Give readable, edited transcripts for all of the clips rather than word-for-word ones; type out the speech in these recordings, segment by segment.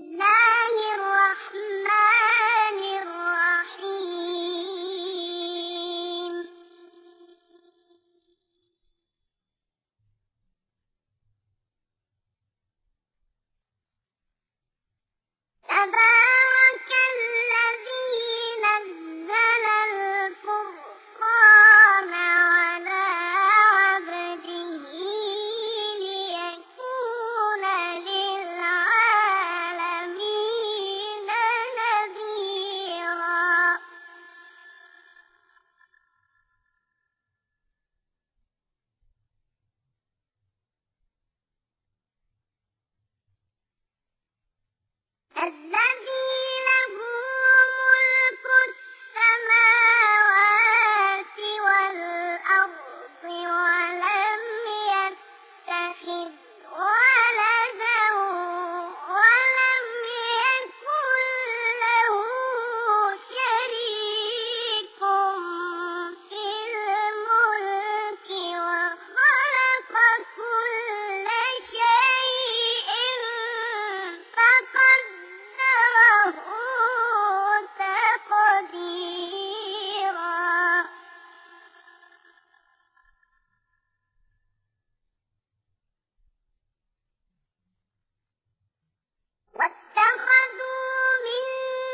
الله الرحمن الرحيم تبارك الذي نزل الفرقان على عبده ليكون للعالمين نذيرا الذي له ملك السماوات والأرض ولم يتخذ ولدا ولم يكن له شريك في الملك وخلق كل شيء فقدره تقديرا واتخذوا من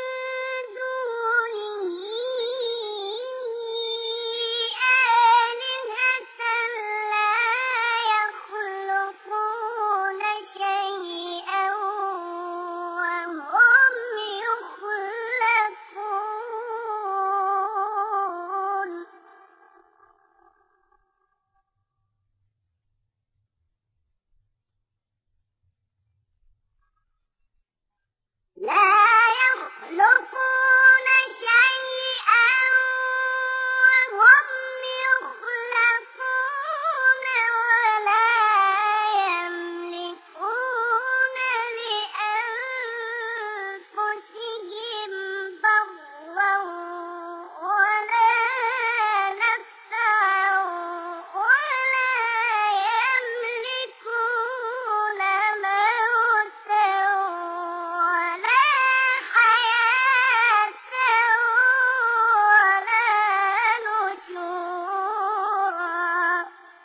دونه آلهة لا يخلقون شيئا وهم يخلقون لا يخلقون شيئا وهم يخلقون ولا يملكون لأنفسهم ضرا ولا نفعا ولا يملكون موتا ولا حياة ولا نشورا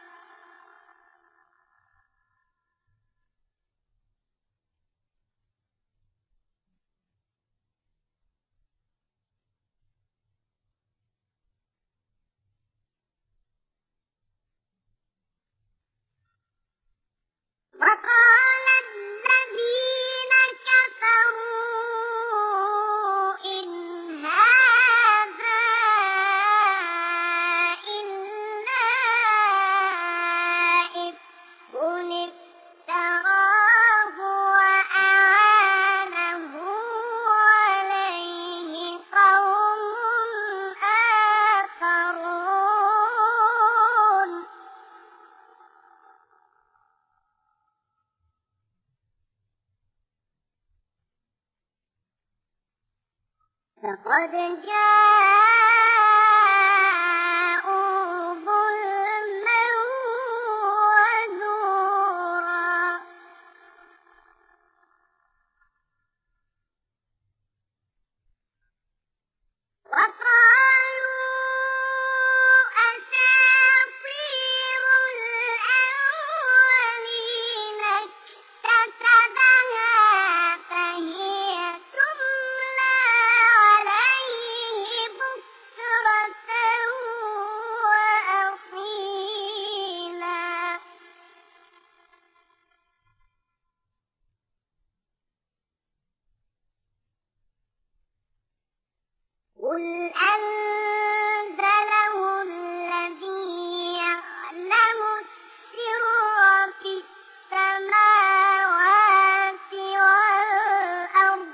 وقال الذين كفروا إن هذا إلا إفك افتراه وأعانه عليه قوم آخرون فقد جاءوا ظلما وزورا وقالوا أساطير الأولين اكتتبها فهي تملى عليه بكرة وأصيلا قل أنزله الذي يعلم السر في السماوات والأرض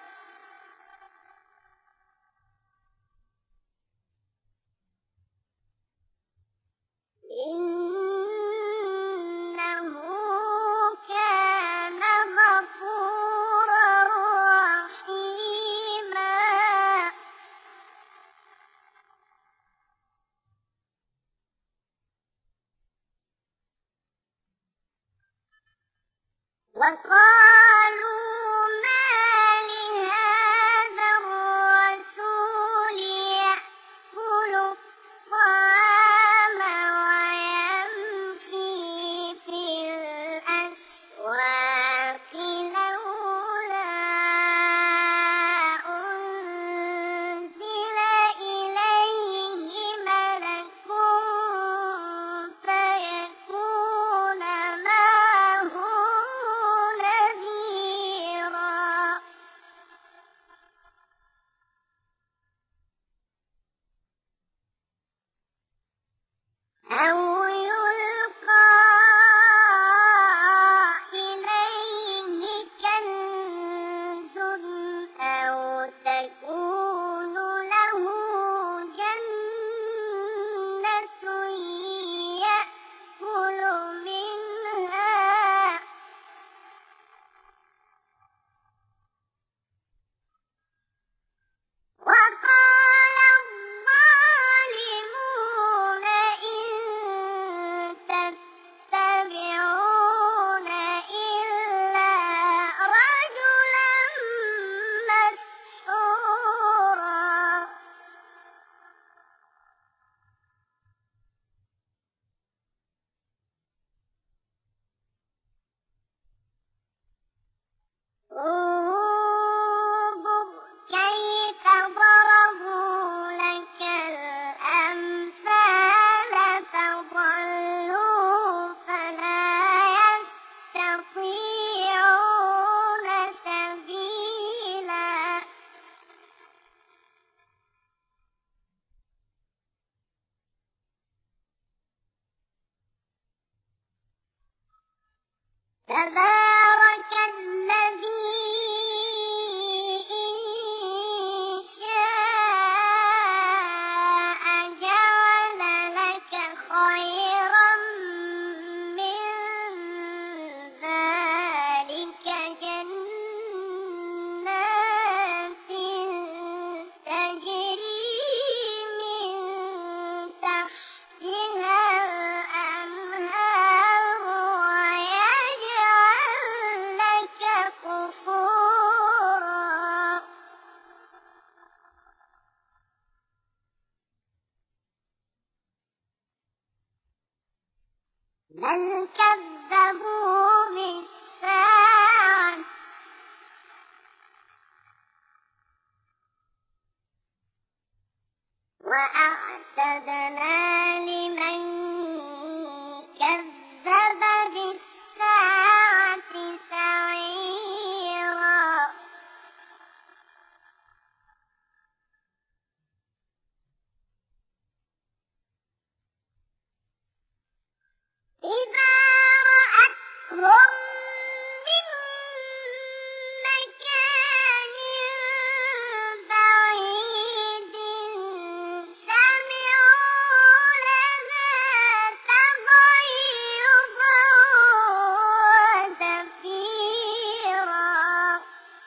إنه كان غفورا رحيما تبارك الذي إن شاء جعل لك خيرا من ذلك جنات تجري من تحتها الأنهار ويجعل لك قصورا بل كذبوا بالساعة وأعتدنا لمن كذب بالساعة سعيرا إذا رأتهم من مكان بعيد سمعوا لها تغيظا وزفيرا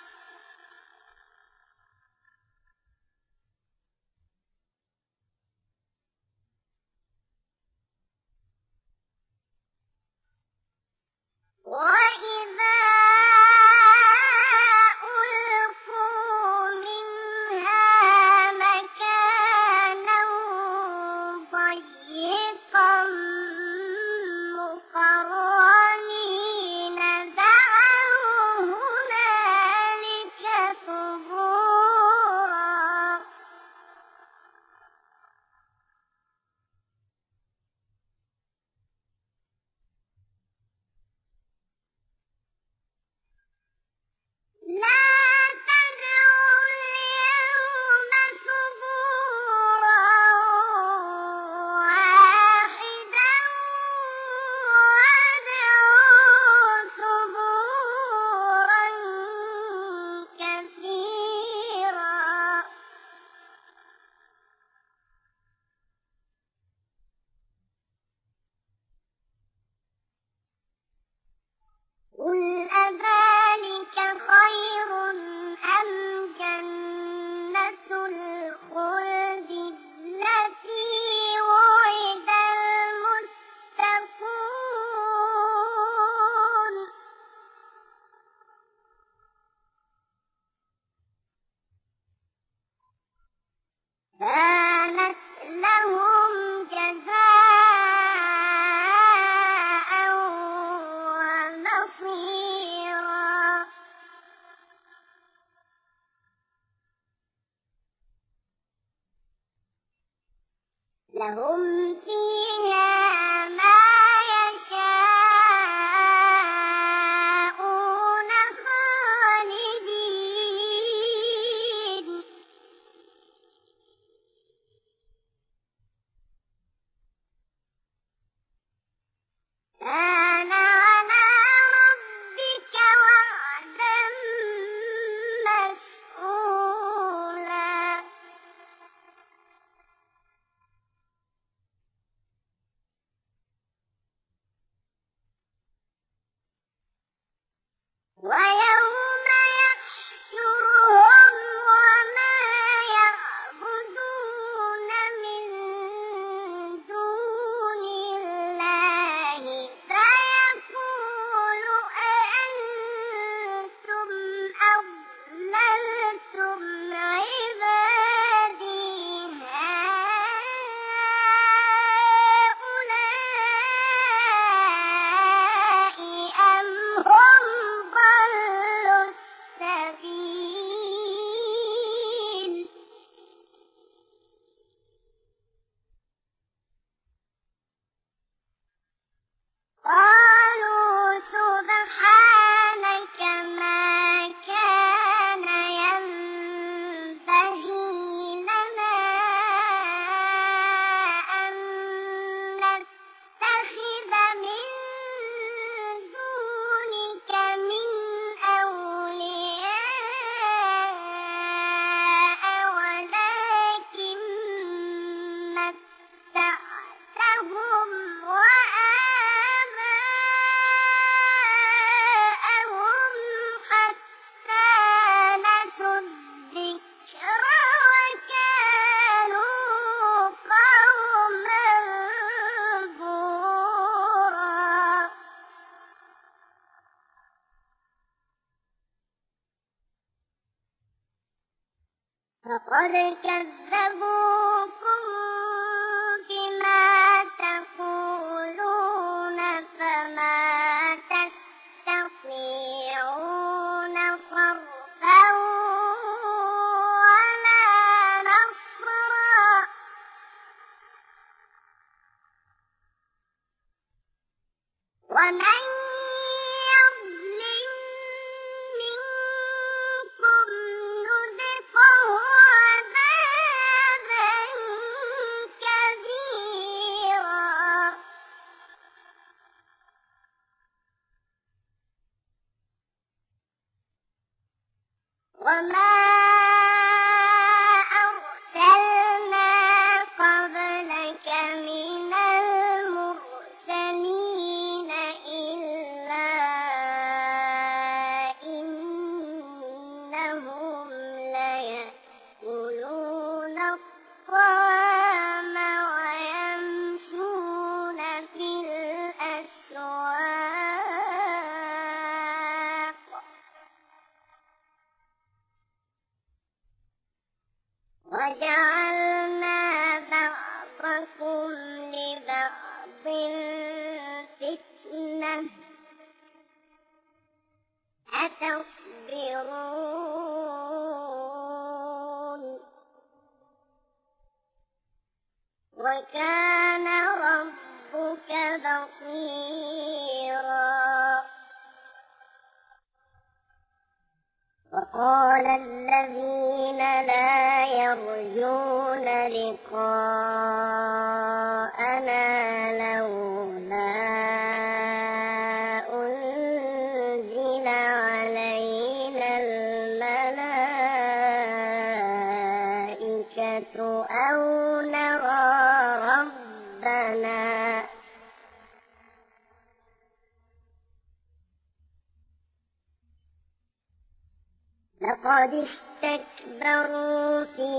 وإذا ألقوا منها مكانا ضيقا مقرنين دعوا هنالك ثبورا لا تدعوا اليوم ثبورا واحدا وادعوا ثبورا كثيرا قل أذلك خير أم جنة الخلد التي وعد المتقون كانت لهم جزاء ونصيرا لهم فيها ما يشاءون خالدين كان على ربك وعدا مسئولا فقد كذبوكم بما تقولون فما تستطيعون صرفا ولا نصرا ومن يظلم منكم نذقه عذابا كبيرا وما أرسلنا قبلك من المرسلين إلا إنهم ليأكلون الطعام ويمشون في الأسواق وجعلنا بعضكم لبعض فتنة أتصبرون وكان ربك بصيرا وقال الذين لا يرجون لقاءنا لولا أنزل علينا الملائكة أو نرى ربنا لقد استكبروا في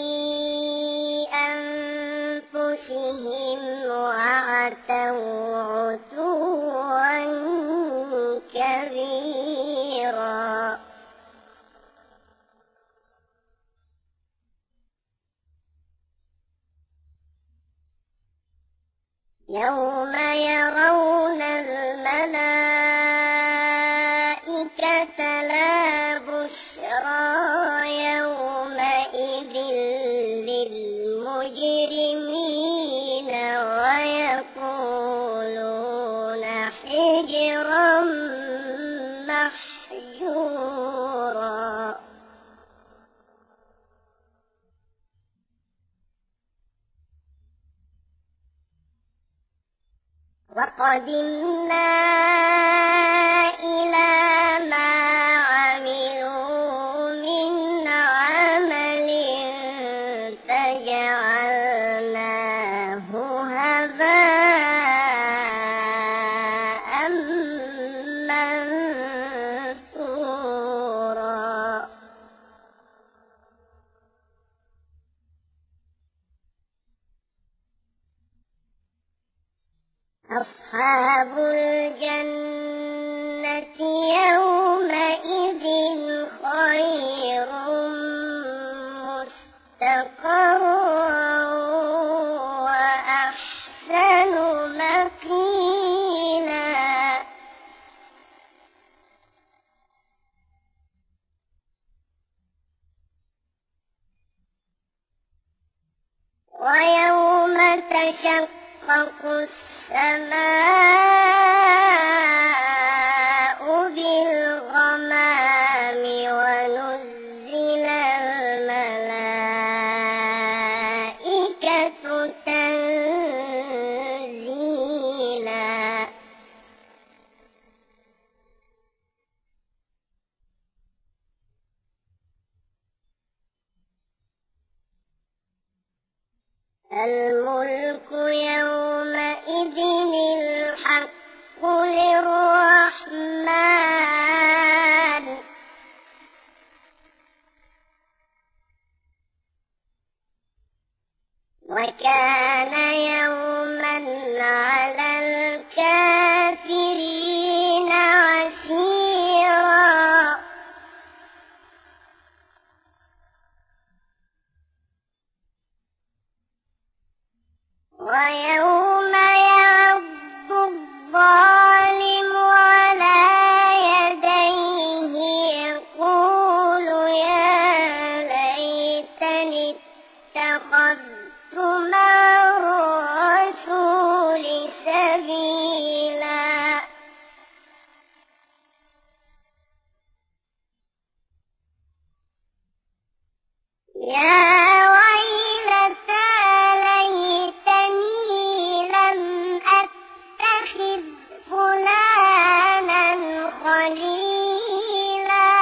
أنفسهم وعتوا عتوا كبيرا يوم يرون الملائكة لا بشرى يومئذ للمجرمين ويقولون حجرا محجورا وقدمنا إلى ما عملوا من عمل فجعلناه هباء منثورا أصحاب الجنة يومئذ خير مستقرا وأحسن مقيلا ويوم تشقق السماء بالغمام ونزل الملائكة تنزيلا الملك يومئذ الحق للرحمن وكان يوما على الكافرين عسيرا ويوم يعض الظالم على يديه يقول يا ليتني اتخذت مع الرسول سبيلا يا ويلتى ليتني لم أتخذ فلانا خليلا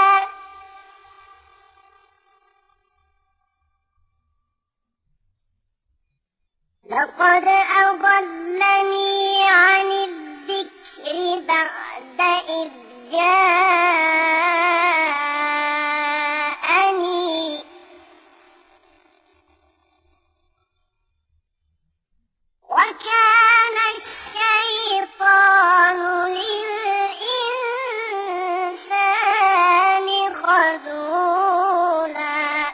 لقد أضلني عن الذكر بعد إذ جاءني وكان الشيطان للإنسان خذولا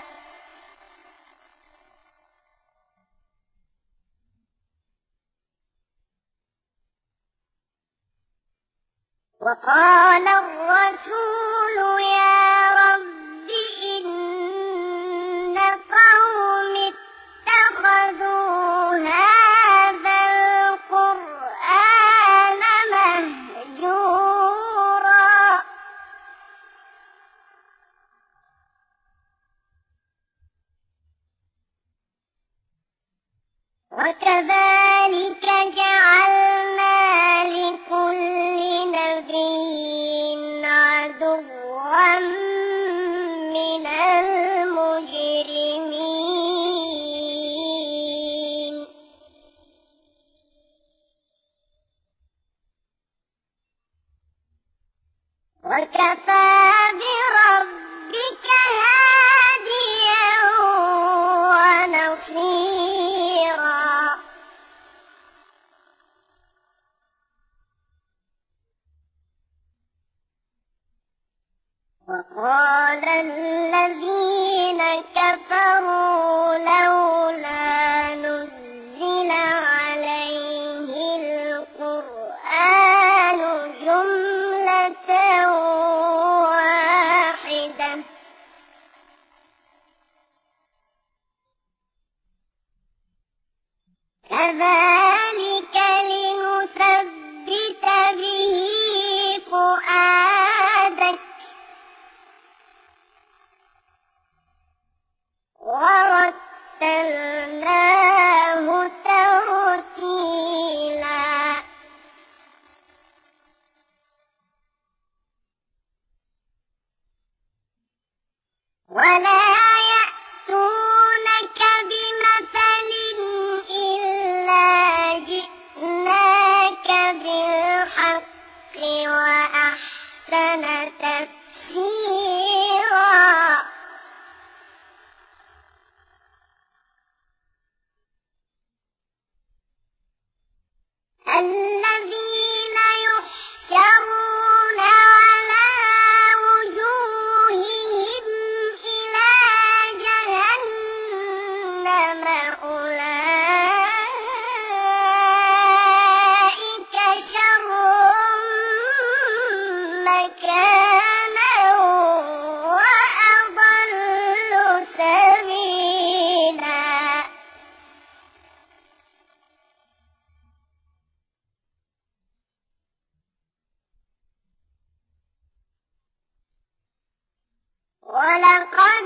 وقال الرسول يا رب إن قوم اتخذوا هذا القرآن مهجورا وكذلك جعلنا لكل نبي عدوا من المجرمين وكفى بربك هاديا ونصيرا وقال الذين كفروا لولا نزل عليه القرآن جملة واحدة كذلك لنثبت به فؤادك ورتلناه ترتيلا ولا يأتونك بمثل إلا جئناك بالحق وأحسن تفسيرا الذين يحشرون على وجوههم إلى جهنم أولئك شر مكانا وأضل سبيلا ولقد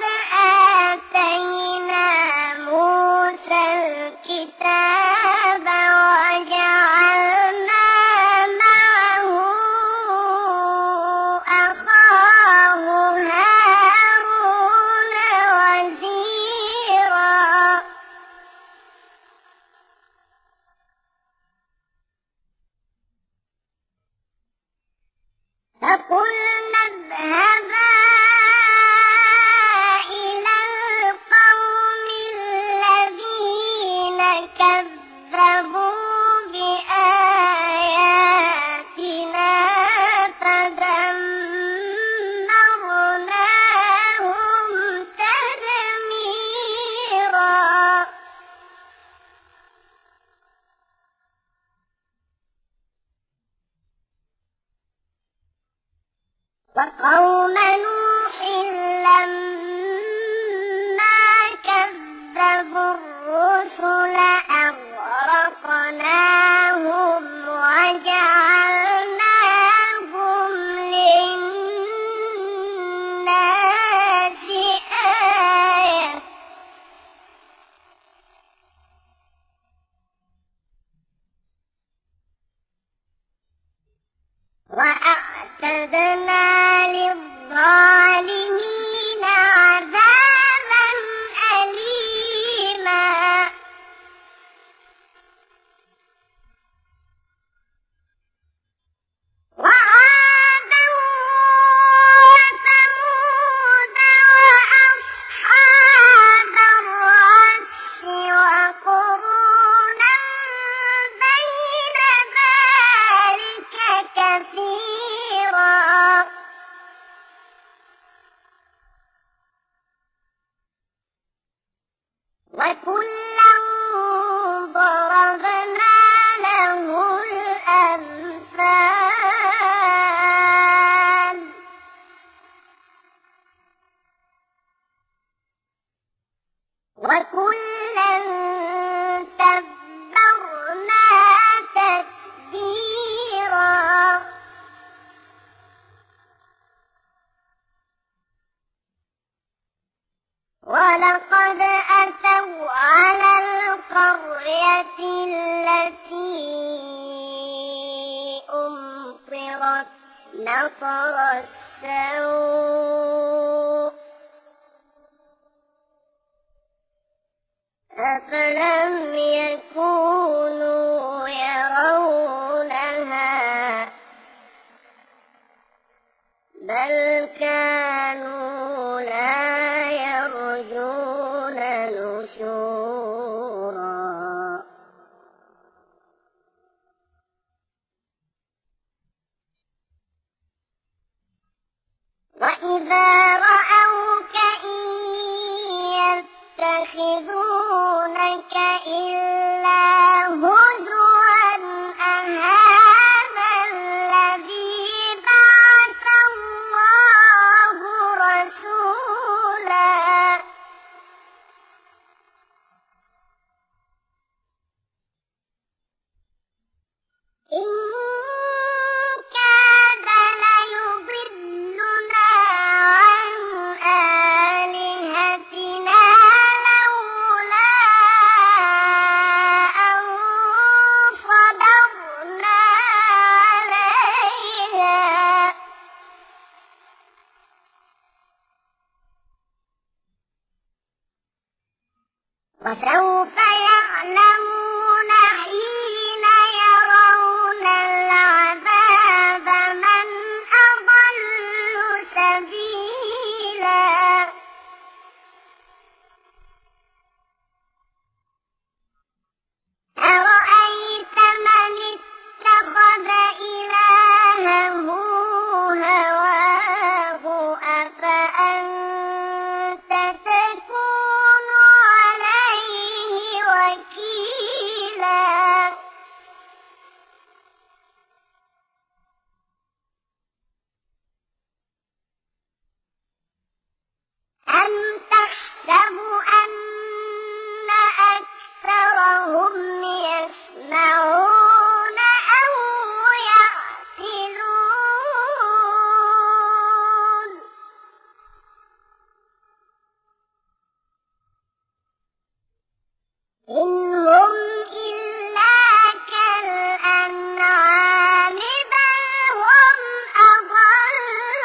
آتينا موسى الكتاب وجعلنا معه أخاه هارون وزيرا فقلنا اذهبا وكلا تبرنا تتبيرا ولقد أتوا على القرية التي أمطرت مطر السوء أفلم يكونوا يرونها بل كانوا لا يرجون نشورا وإذا رأوك إن يتخذونك إلا هزوا أهذا الذي بعث الله رسولا إن كاد ليضلنا عن آلهتنا لولا أن صبرنا عليها وسوف يعلمون حين يرون العذاب من أضل سبيلا أرأيت من اتخذ إلهه هواه أفأنت تكون عليه وكيلا أم تحسب أن أكثرهم يسمعون أو يعقلون إن هم إلا كالأنعام بل هم أضل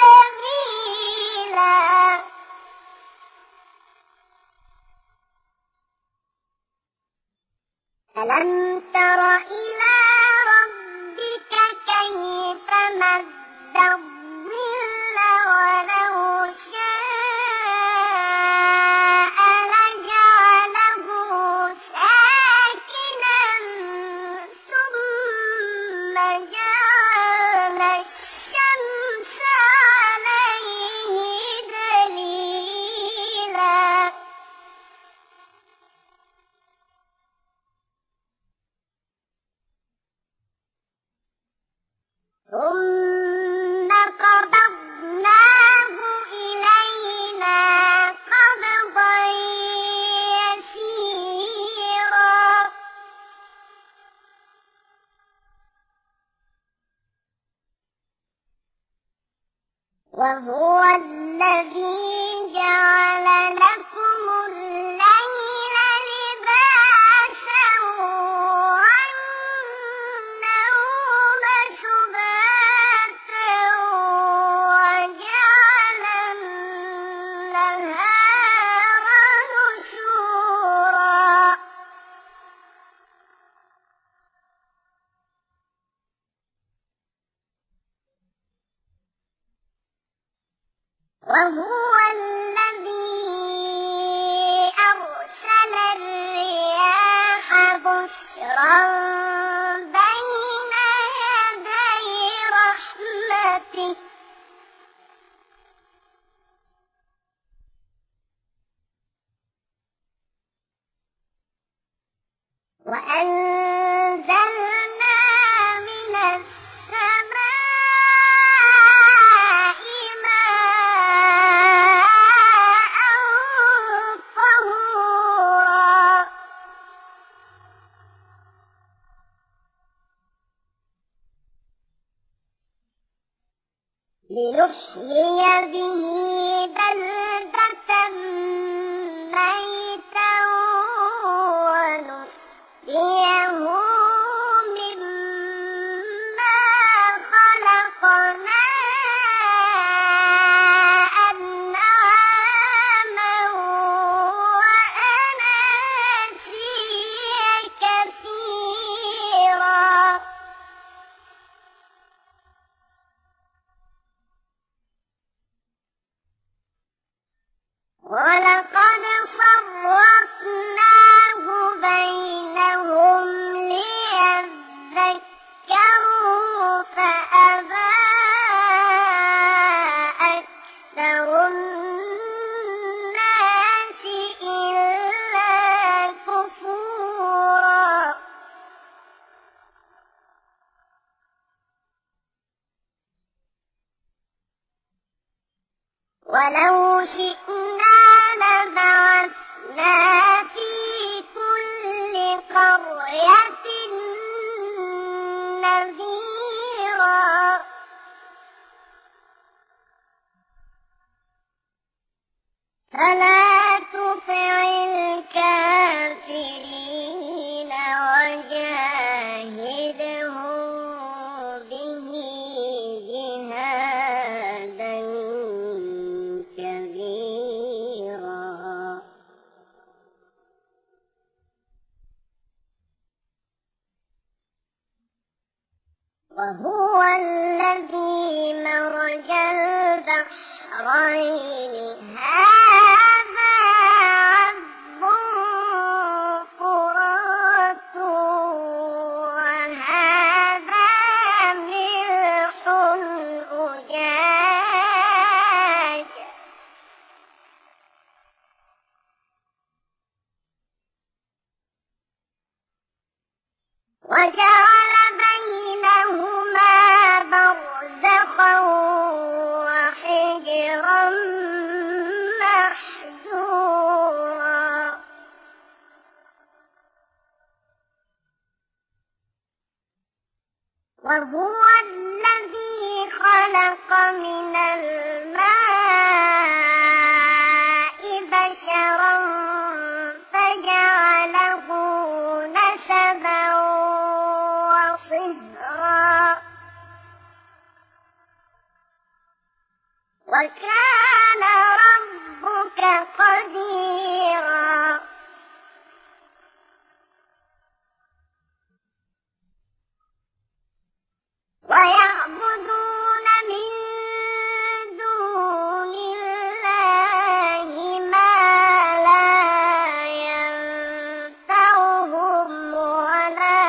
سبيلا ألم تر إلى ربك كيف مد الظل ولو شاء لجعله ساكنا ثم جعل الشمس عليه دليلا ثم قبضناه إلينا قبضا يسيرا وهو الذي جعل لكم الليل لباسا والنوم سباتا وجعل النهار نشورا وهو الذي أرسل الرياح بشرا بين يدي رحمته وأنزلنا من السماء ماء طهورا ولقد صرفناه بينهم ليذكروا فأبى أكثر الناس إلا كفورا ولو شئنا لبعثنا في كل قرية نذيرا فلا تطع الكافرين وجاهدهم به جهادا كبيرا وهو الذي مرج البحرين هذا عذب فرات وهذا ملح أجاج وجعل بينهما برزخا وحجرا محجورا وهو الذي خلق من الماء بشرا فجعله نسبا وصهرا وكان ربك قديرا ويعبدون من دون الله ما لا ينفعهم ولا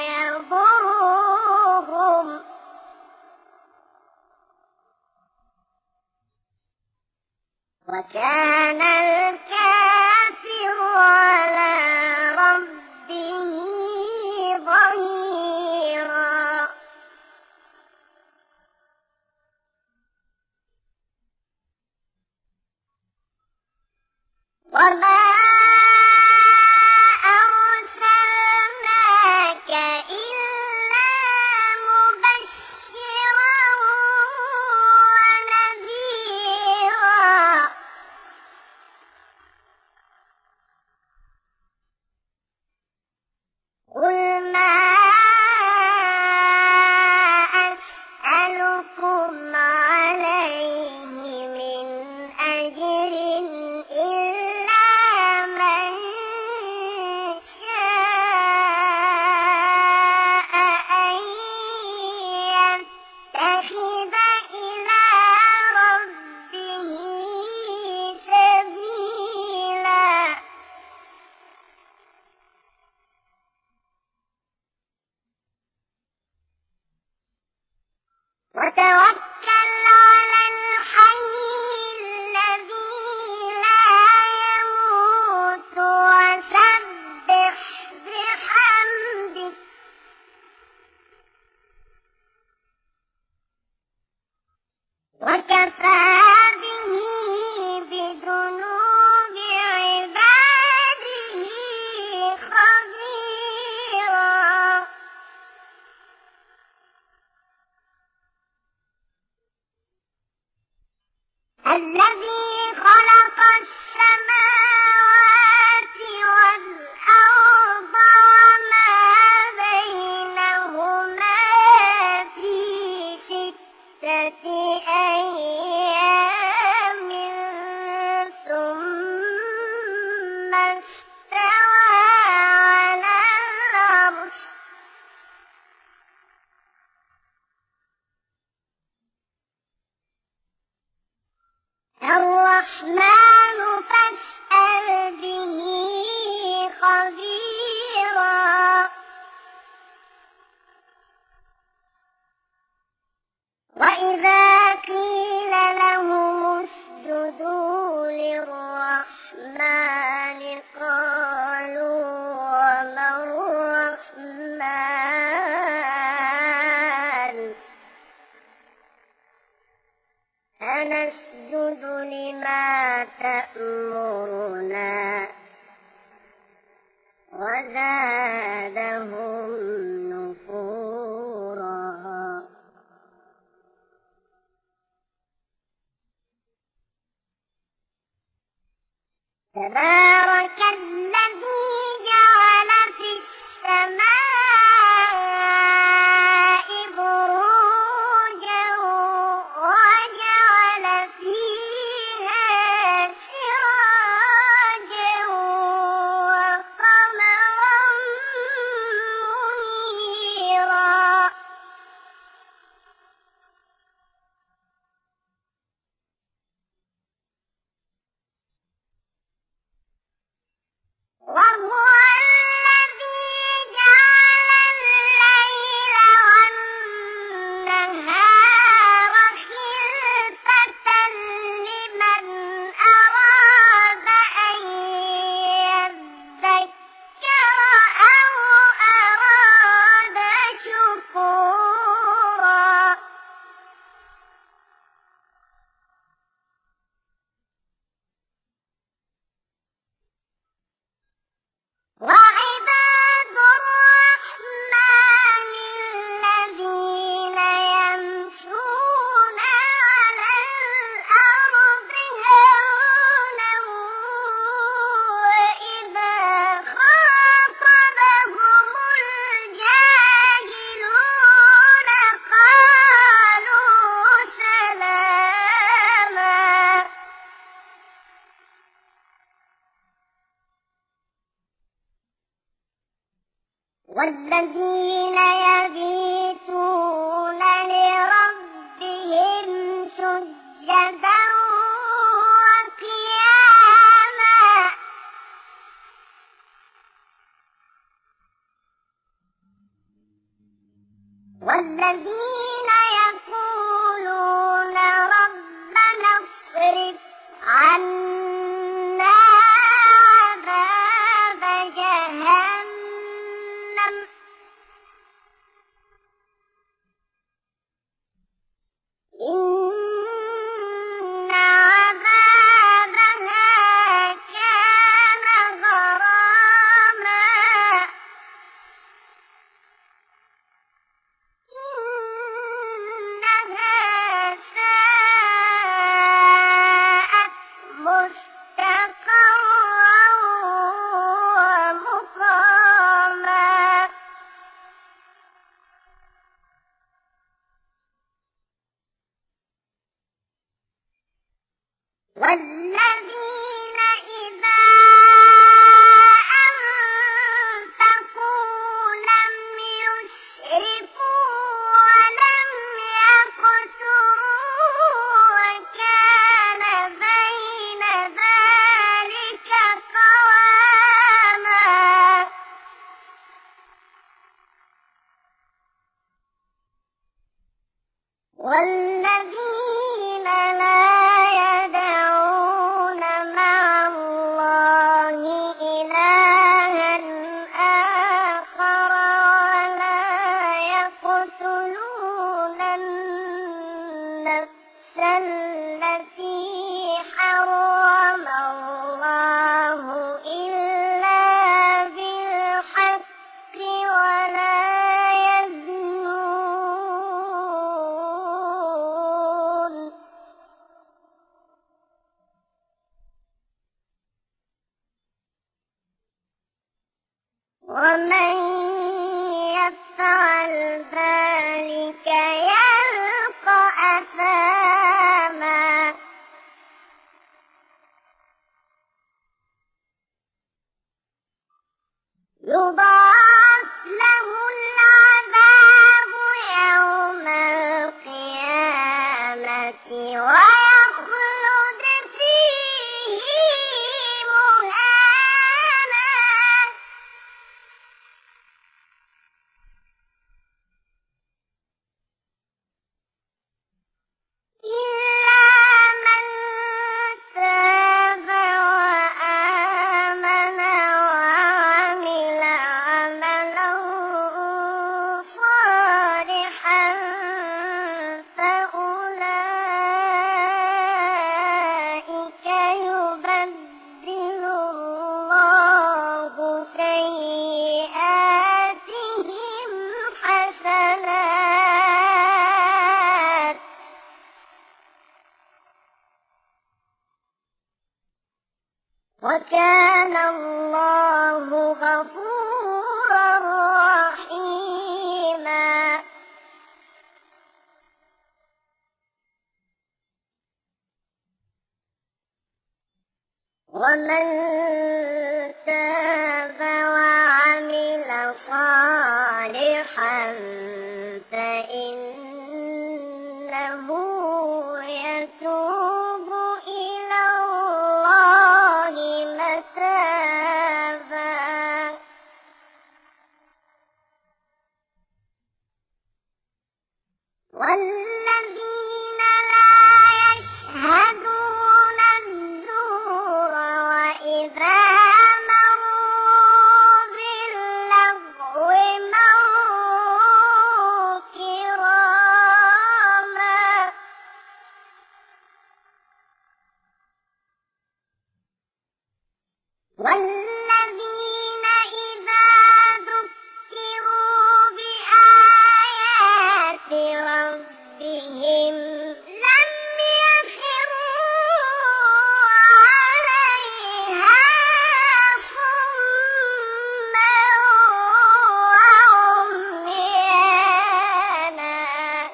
يضرهم وكان الكافر على ربه ظهيرا وما أرسلناك إلا مبشرا ونذيرا قل ما أسألكم عليه من أجر إلا من شاء أن يتخذ إلى ربه سبيلا وتوكل على الحي الذي لا يموت وسبح بحمده وكفى به بذنوب عباده خبيرا الذي خلق السماوات والأرض وما بينهما في 6 أيام ثم استوى على العرش الرحمن للرحمن قالوا وما الرحمن أنسجد لما تأمرنا وزادهم نفورا. تبارك الذي جعل في السماء بروجا وجعل فيها سراجا وقمرا منيرا. وهو الذي جعل الليل والنهار خلفة لمن أراد أن يذكر أو أراد شكورا. وعباد الرحمن الذين يمشون على الأرض هونا وإذا خاطبهم الجاهلون قالوا سلاما. والذين يبيتون لربهم سجدا وقياما. والذين يقولون ربنا اصرف عنا عذاب جهنم إن عذابها كان غراما إنها ساءت مستقرا ومقاما. والذين إذا أنفقوا لم يسرفوا ولم يقتروا وكان بين ذلك قواما. والذين لا يدعون مع الله إلها آخر ولا يقتلون النفس التي حرم الله إلا بالحق ولا يزنون. ومن يفعل ذلك يلقى أثاما. يضاعف له العذاب يوم القيامة ويخلد فيه مهانا. إلا من تاب وكان الله غفورا رحيما ومن تاب وعمل صالحا فإنه يتوب إلى الله متابا والذين لا يشهدون الزور وإذا مروا باللغو مروا كراما والذين إذا ذكروا بآيات ربهم لم يخروا عليها صما وعميانا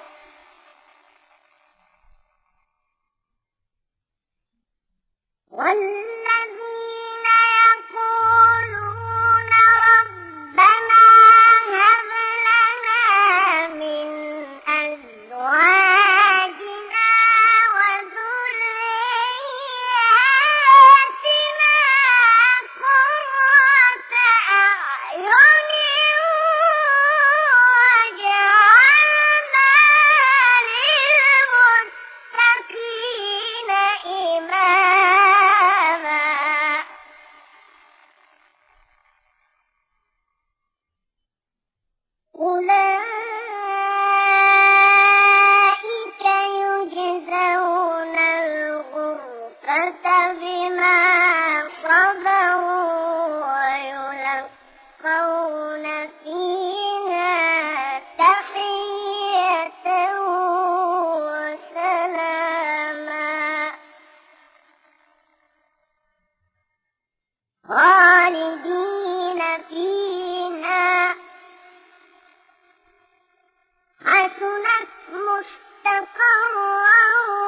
والذين يقولون ربنا هب لنا من أزواجنا وذرياتنا قرة أعين واجعلنا للمتقين إماما أولئك يجزون الغرفة بما صبروا ويلقون فيها تحية وسلاما خالدين فيها حسنت مستقرا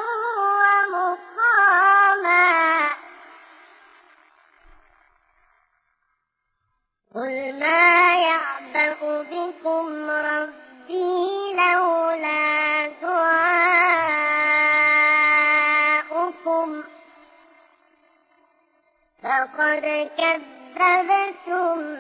ومقاما قل ما يعبأ بكم ربي لولا دعاؤكم فقد كذبتم